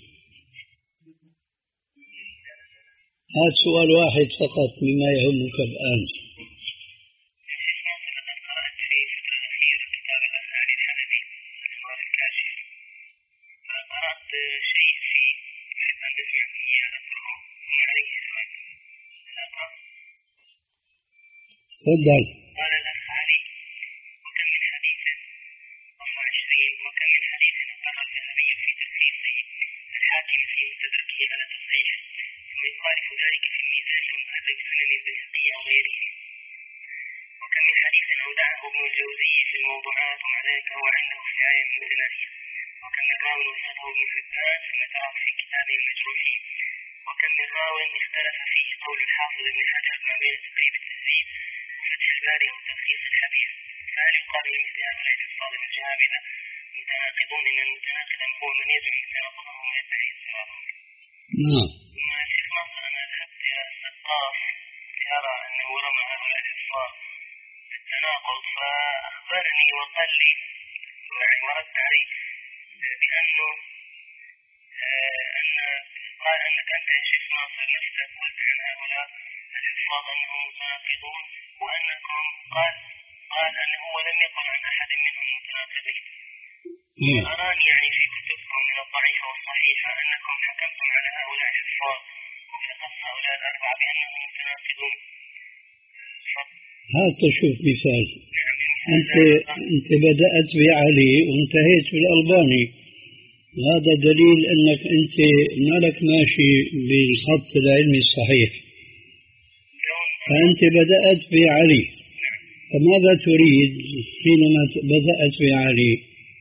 هذا سؤال واحد فقط مما يهمك الآن. تفضل. قال الأخ علي: وكم من حديث صفحة عشرين وكم من حديث أقر الذهبي في تدريسه الحاكم في مستدركه على تصحيحه ثم يخالف ذلك في الميزان ومهذب سنن البيهقي وغيرهم، وكم من حديث أودعه ابن الجوزي في الموضوعات ومع ذلك هو عنده في آية متناهية، وكم من راو وثقه ابن حبان ثم تراه في كتابه المجروحين، وكم من راو اختلف فيه قول الحافظ ابن حجر ما بين تقريب التهذيب وفتح الباري وتلخيص الحديث، فهل يقال لمثل هؤلاء الألفاظ الجهابذة متناقضون إن المتناقض هو من يزعم تناقضهم ويدعي اضطرابهم؟ نعم. ثم الشيخ ناصر أنا ذهبت إلى السقاف لأرى أنه رمى هؤلاء الألفاظ بالتناقض، فأخبرني وقال لي ورد علي بأنه أن قال أنك أنت يا شيخ ناصر نفسك قلت عن هؤلاء الألفاظ أنهم متناقضون، وأنكم قال قال أنه ولم يقل عن أحد منهم متناقضين. أراني يعني في كتبكم من الضعيفة والصحيحة أنكم حكمتم على هؤلاء الألفاظ وبالأخص هؤلاء الأربعة بأنهم متناقضون. هات شوف مثال. أنت أنت بدأت بعلي وانتهيت بالألباني، وهذا دليل أنك أنت مالك ماشي بالخط العلمي الصحيح. فأنت بدأت بعلي، فماذا تريد حينما بدأت بعلي؟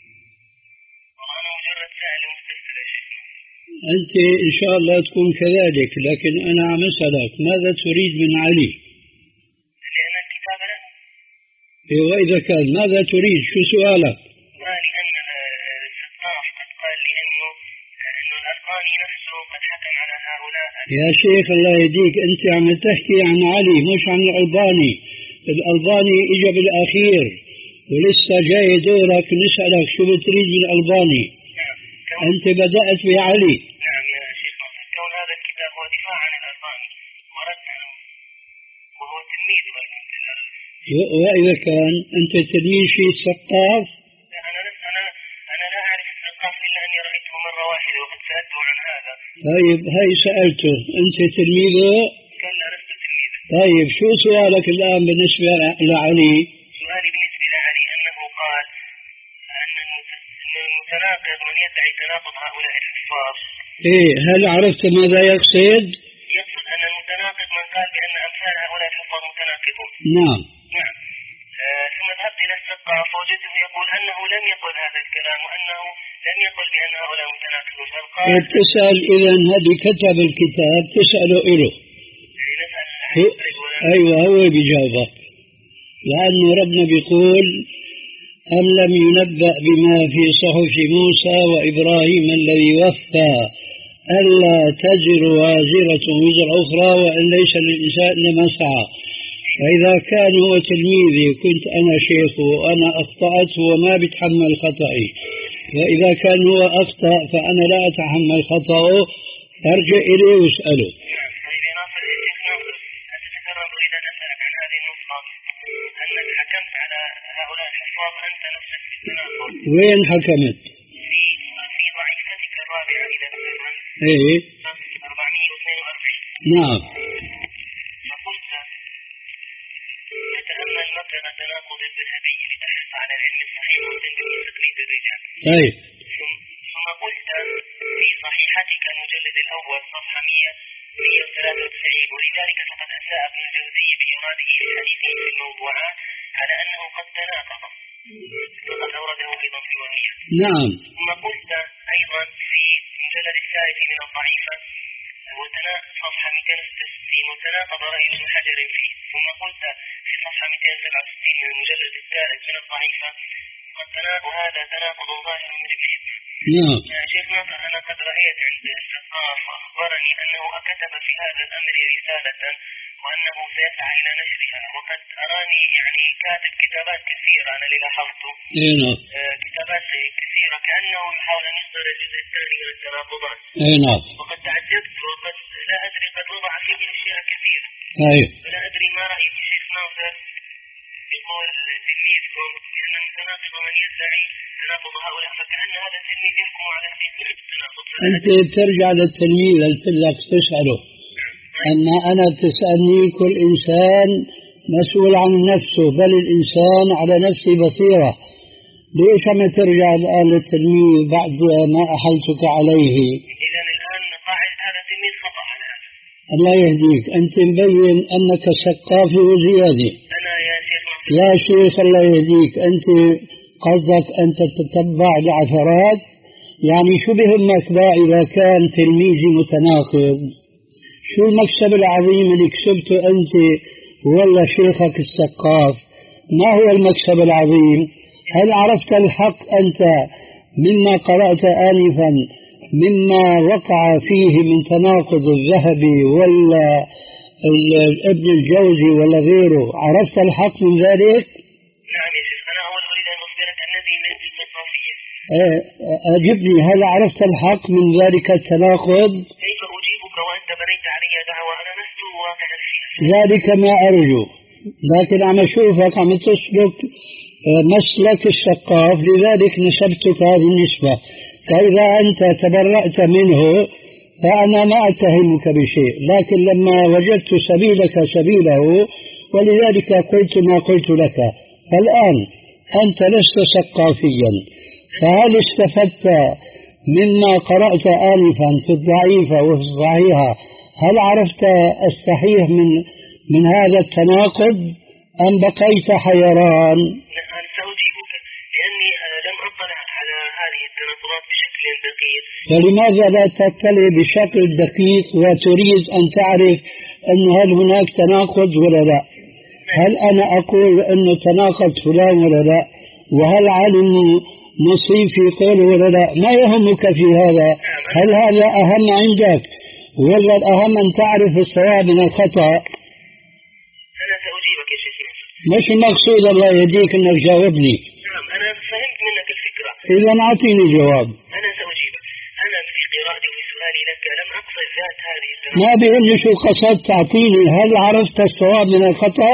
أنت إن شاء الله تكون كذلك، لكن أنا عم أسألك ماذا تريد من علي؟ لأن الكتاب له. وإذا كان ماذا تريد؟ شو سؤالك؟ لأن السقاف قد قال لي أنه أنه الألباني نفسه قد حكم على هؤلاء. يا شيخ الله يهديك، أنت عم تحكي عن علي مش عن الألباني. الألباني إجا بالأخير ولسه جاي دورك نسألك شو بتريد من الألباني. نعم. أنت بدأت بعلي. نعم يا شيخ ناصر، كون هذا الكتاب هو دفاع عن الألباني ورد عنه وهو تلميذ وإذا كان أنت تلميذ في السقاف؟ أنا أنا أنا لا أعرف السقاف إلا أني رأيته مرة واحدة وقد سألته عن هذا. طيب هاي سألته، أنت تلميذه؟ قال لا لست تلميذه. طيب شو سؤالك الآن بالنسبة لعلي؟ سؤالي بالنسبة لعلي أنه قال أن المتناقض من يدعي تناقض هؤلاء الألفاظ. إيه، هل عرفت ماذا يقصد؟ يقصد أن المتناقض من قال بأن أمثال هؤلاء الألفاظ متناقضون. نعم. نعم. آه ثم ذهبت إلى السقاف فوجدته يقول أنه لم يقل هذا الكلام وأنه لم يقل بأن هؤلاء متناقضون، بل قال. تسأل إذا هذه كتب الكتاب تسأله إله. يعني نسأل هو أيوة هو بيجاوبك، لأنه ربنا بيقول أم لم ينبأ بما في صحف موسى وإبراهيم الذي وفى ألا تزر وازرة وزر أخرى وأن ليس للإنسان إلا ما سعى. فإذا كان هو تلميذي كنت أنا شيخه وأنا أخطأت هو ما بيتحمل خطأي، وإذا كان هو أخطأ فأنا لا أتحمل خطأه، أرجع إليه واسأله. وين حكمت؟ في في ضعيفتك الرابعة إذا تذكر. إيه. أربعمائة واثنين وأربعين. نعم. فقلت نتأمل مبلغ تناقض الذهبي لتحرص على العلم الصحيح وتنجم من تقليد الرجال. طيب. ثم قلت في صحيحتك المجلد الأول صفحة مئة وثلاثة وتسعين ولذلك فقد أساء ابن الجوزي في إراده لحديثه في الموضوعات على أنه قد تناقض فقد أورده أيضا في الوهية. نعم. ثم قلت أيضا في المجلد الثالث من الضعيفة صفحة مئتين وستة وستين وتناقض رأي ابن حجر فيه. ثم قلت في صفحة مئتين وسبعة وستين من المجلد الثالث من الضعيفة وقد تناقض هذا تناقض ظاهر من ابن حبان. نعم. يا شيخ ناصر أنا قد رأيت عند السقاف وأخبرني أنه كتب في هذا الأمر رسالة وأنه سيسعى إلى نشرها، وقد أراني يعني كاتب كتابات كثيرة أنا اللي لاحظته. نعم. آه كتابات كثيرة كأنه يحاول أن يصدر الجزء الثاني من التناقضات. نعم. وقد تعجبت وقد لا أدري قد وضع فيه أشياء كثيرة. أيوه. فلا أدري ما رأيك شيخ ناصر يقول تلميذكم بأن المتناقض من يدعي تناقض هؤلاء، فكأن هذا التلميذ يحكم على التناقض. أنت ترجع للتلميذ قلت لك تسأله، أما أنا تسألني كل إنسان مسؤول عن نفسه، بل الإنسان على نفسه بصيرة. ليش عم ترجع الآن للتلميذ بعد ما أحلتك عليه؟ إذا الآن قاعد هذا التلميذ خطأ على هذا. الله يهديك، أنت مبين أنك ثقافي وزيادة. أنا يا شيخ يا شيخ الله يهديك، أنت قصدك أن تتبع العثرات؟ يعني شو بهمك بقى إذا كان تلميذي متناقض؟ شو المكسب العظيم اللي كسبته أنت ولا شيخك الثقاف؟ ما هو المكسب العظيم؟ هل عرفت الحق أنت مما قرأت آنفا مما وقع فيه من تناقض الذهبي ولا ابن الجوزي ولا غيره؟ عرفت الحق من ذلك؟ نعم يا شيخ، أنا أول أريد أن أخبرك الذي من الثقافية. أجبني، هل عرفت الحق من ذلك التناقض؟ كيف أجيبك وأنت بنيت علي دعوة أنا لست واقعا فيها؟ ذلك ما أرجو، لكن عم أشوفك عم تسلك مسلك الثقاف، لذلك نسبتك هذه النسبة. فإذا أنت تبرأت منه فأنا ما أتهمك بشيء، لكن لما وجدت سبيلك سبيله ولذلك قلت ما قلت لك. فالآن أنت لست ثقافيا، فهل استفدت مما قرأت آنفا في الضعيفة وفي الصحيحة؟ هل عرفت الصحيح من من هذا التناقض أم بقيت حيران؟ أنا سأجيبك لأني لم أطلع على هذه التناقضات بشكل دقيق. فلماذا لا تطلع بشكل دقيق وتريد أن تعرف أن هل هناك تناقض ولا لا؟ هل أنا أقول أنه تناقض فلان ولا لا؟ وهل علم نصيب في قوله ولا لا؟ ما يهمك في هذا؟ هل هذا أهم عندك ولا الأهم أن تعرف الصواب من الخطأ؟ أنا سأجيبك يا شيخ. مش المقصود الله يهديك أنك جاوبني. نعم أنا فهمت منك الفكرة. إذا أعطيني جواب. أنا سأجيبك. أنا في قراءتي وفي سؤالي لك لم أقصد ذات هذه التناقض. ما بيهمني شو قصدت تعطيني، هل عرفت الصواب من الخطأ؟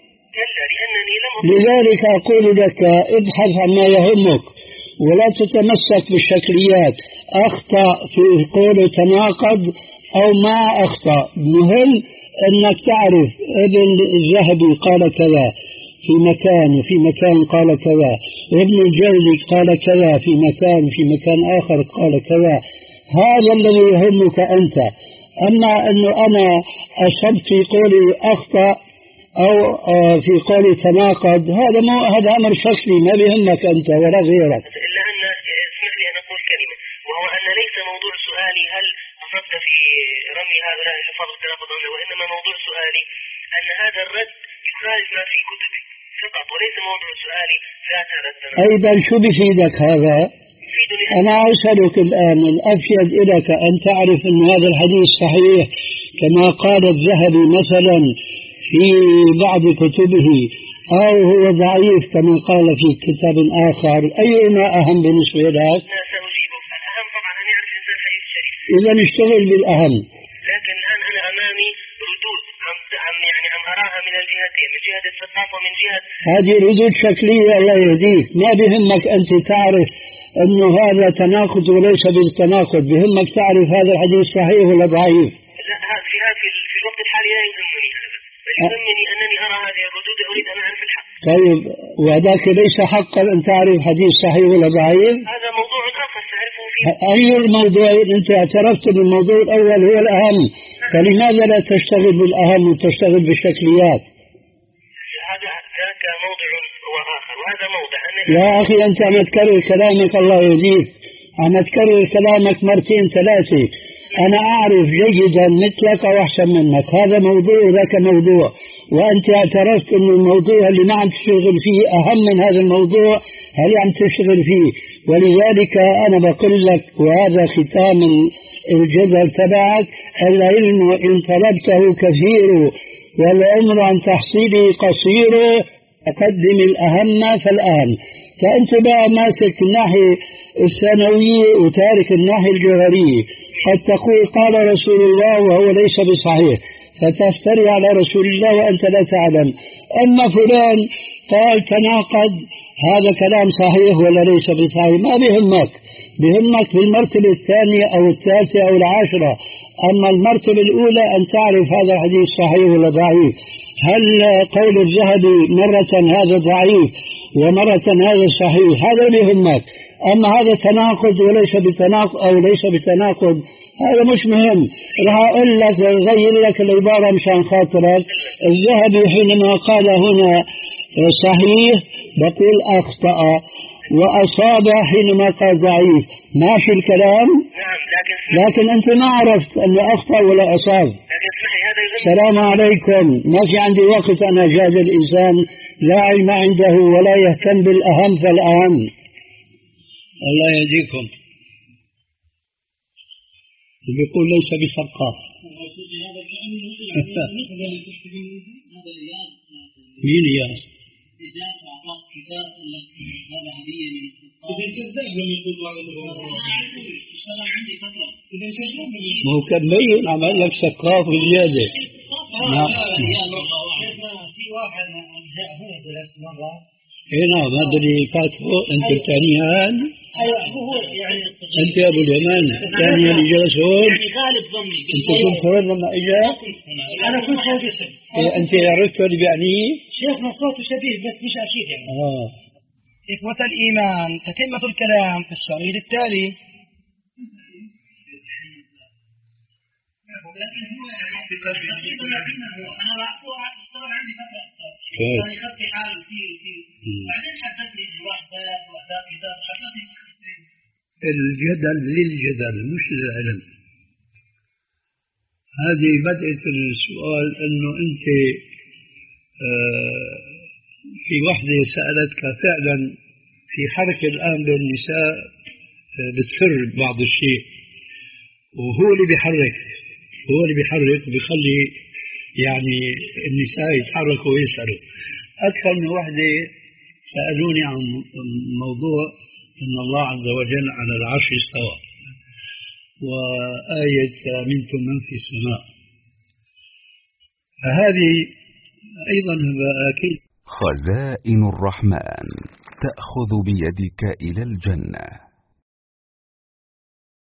كلا لأنني لم أقصد. لذلك أقول لك ابحث عن ما يهمك ولا تتمسك بالشكليات. أخطأ في قوله تناقض أو ما أخطأ، مهم أنك تعرف ابن الذهبي قال كذا في مكان وفي مكان قال كذا، وابن الجوزي قال كذا في مكان في مكان آخر قال كذا. هذا الذي يهمك أنت. أما أنه أنا أصبت في قولي أخطأ أو في قولي تناقض، هذا ما هذا أمر شخصي ما بيهمك أنت ولا غيرك. إلا أن اسمح لي أن أقول كلمة، وهو أن ليس موضوع سؤالي هل أصبت في رمي هؤلاء الحفاظ التناقض، وإنما موضوع سؤالي أن هذا الرد يخالف ما في كتبي فقط، وليس موضوع سؤالي ذات هذا التناقض. أيضا شو بفيدك هذا؟ أنا أسألك الآن، الأفيد لك أن تعرف أن هذا الحديث صحيح كما قال الذهبي مثلا في بعض كتبه، أو هو ضعيف كما قال في كتاب آخر. أيهما أهم بالنسبة لك؟ لا سأجيبك. الأهم طبعا أن يعرف الإنسان حديث شريف. إذا نشتغل بالأهم. لكن الآن أنا أمامي ردود عم عم يعني عم أراها من الجهتين، من جهة الثقافة ومن جهة. هذه ردود شكلية الله يهديك. ما بهمك أنت تعرف أنه هذا تناقض وليس بالتناقض، بهمك تعرف هذا الحديث صحيح ولا ضعيف. لا في في في الوقت الحالي لا يهمني هذا، بل يهمني أنني أرى هذه الردود، أريد أن أعرف الحق. طيب وذاك ليس حقا أن تعرف حديث صحيح ولا ضعيف؟ هذا موضوع آخر سأعرفه فيه. أي الموضوع؟ أنت اعترفت بالموضوع الأول هو الأهم، فلماذا لا تشتغل بالأهم وتشتغل بالشكليات؟ هذا ذاك موضع وآخر، وهذا موضع. يا أخي أنت عم تكرر كلامك الله يهديك، عم تكرر كلامك مرتين ثلاثة. أنا أعرف جيدا مثلك أو أحسن منك، هذا موضوع وذاك موضوع، وأنت اعترفت أن الموضوع اللي ما عم تشتغل فيه أهم من هذا الموضوع اللي عم تشتغل فيه. ولذلك أنا بقول لك، وهذا ختام الجدل تبعك، العلم إن طلبته كثير والعمر عن تحصيله قصير، أقدم الأهم فالأهم. فأنت بقى ماسك الناحية الثانوية وتارك الناحية الجوهرية. قد تقول قال رسول الله وهو ليس بصحيح، فتفتري على رسول الله وأنت لا تعلم. أما فلان قال تناقض، هذا كلام صحيح ولا ليس بصحيح، ما بيهمك، بيهمك في المرتبة الثانية أو الثالثة أو العاشرة. أما المرتبة الأولى أن تعرف هذا الحديث صحيح ولا ضعيف. هل قول الذهبي مرة هذا ضعيف ومرة هذا صحيح، هذا بيهمك. أما هذا تناقض وليس بتناقض أو ليس بتناقض، هذا مش مهم. راح أقول لك غير لك العبارة مشان خاطرك. الذهبي حينما قال هنا صحيح بقول أخطأ، وأصاب حينما قال ضعيف. ماشي الكلام؟ لكن أنت ما عرفت أنه أخطأ ولا أصاب. السلام عليكم. ما في عندي وقت أنا أجادل إنسان لا علم عنده ولا يهتم بالأهم فالأهم. الله يهديكم. بيقول ليس بسقاط. مين يا ما هو كان مبين عمل لك سقاف بزيادة. في واحد من جاء ثلاث مرات. اي نعم هذا اللي كاتبه انت الثانيان. هو يعني انت يا ابو اليمان الثانية اللي جلس هون. غالب ظني انت كنت هون لما اجا؟ انا كنت فوق اسم. انت عرفت اللي بيعنيه؟ شيخنا صوته شبيه بس مش اكيد يعني. اه إخوة الإيمان، تتمة الكلام في الشريط التالي. لكن هو انا اشتغل عندي فتره كان يخطي حاله كثير كثير بعدين حدثني واحده وهذا كتاب حدثني الجدل للجدل مش للعلم. هذه بدأت السؤال انه انت آه في وحده سألتك فعلا في حركة الآن بين النساء آه بتسر بعض الشيء، وهو اللي بيحرك هو اللي بيحرك وبيخلي يعني النساء يتحركوا ويسألوا. أكثر من وحدة سألوني عن موضوع أن الله عز وجل على العرش استوى، وآية منكم من في السماء، فهذه أيضا أكيد. خزائن الرحمن تأخذ بيدك إلى الجنة.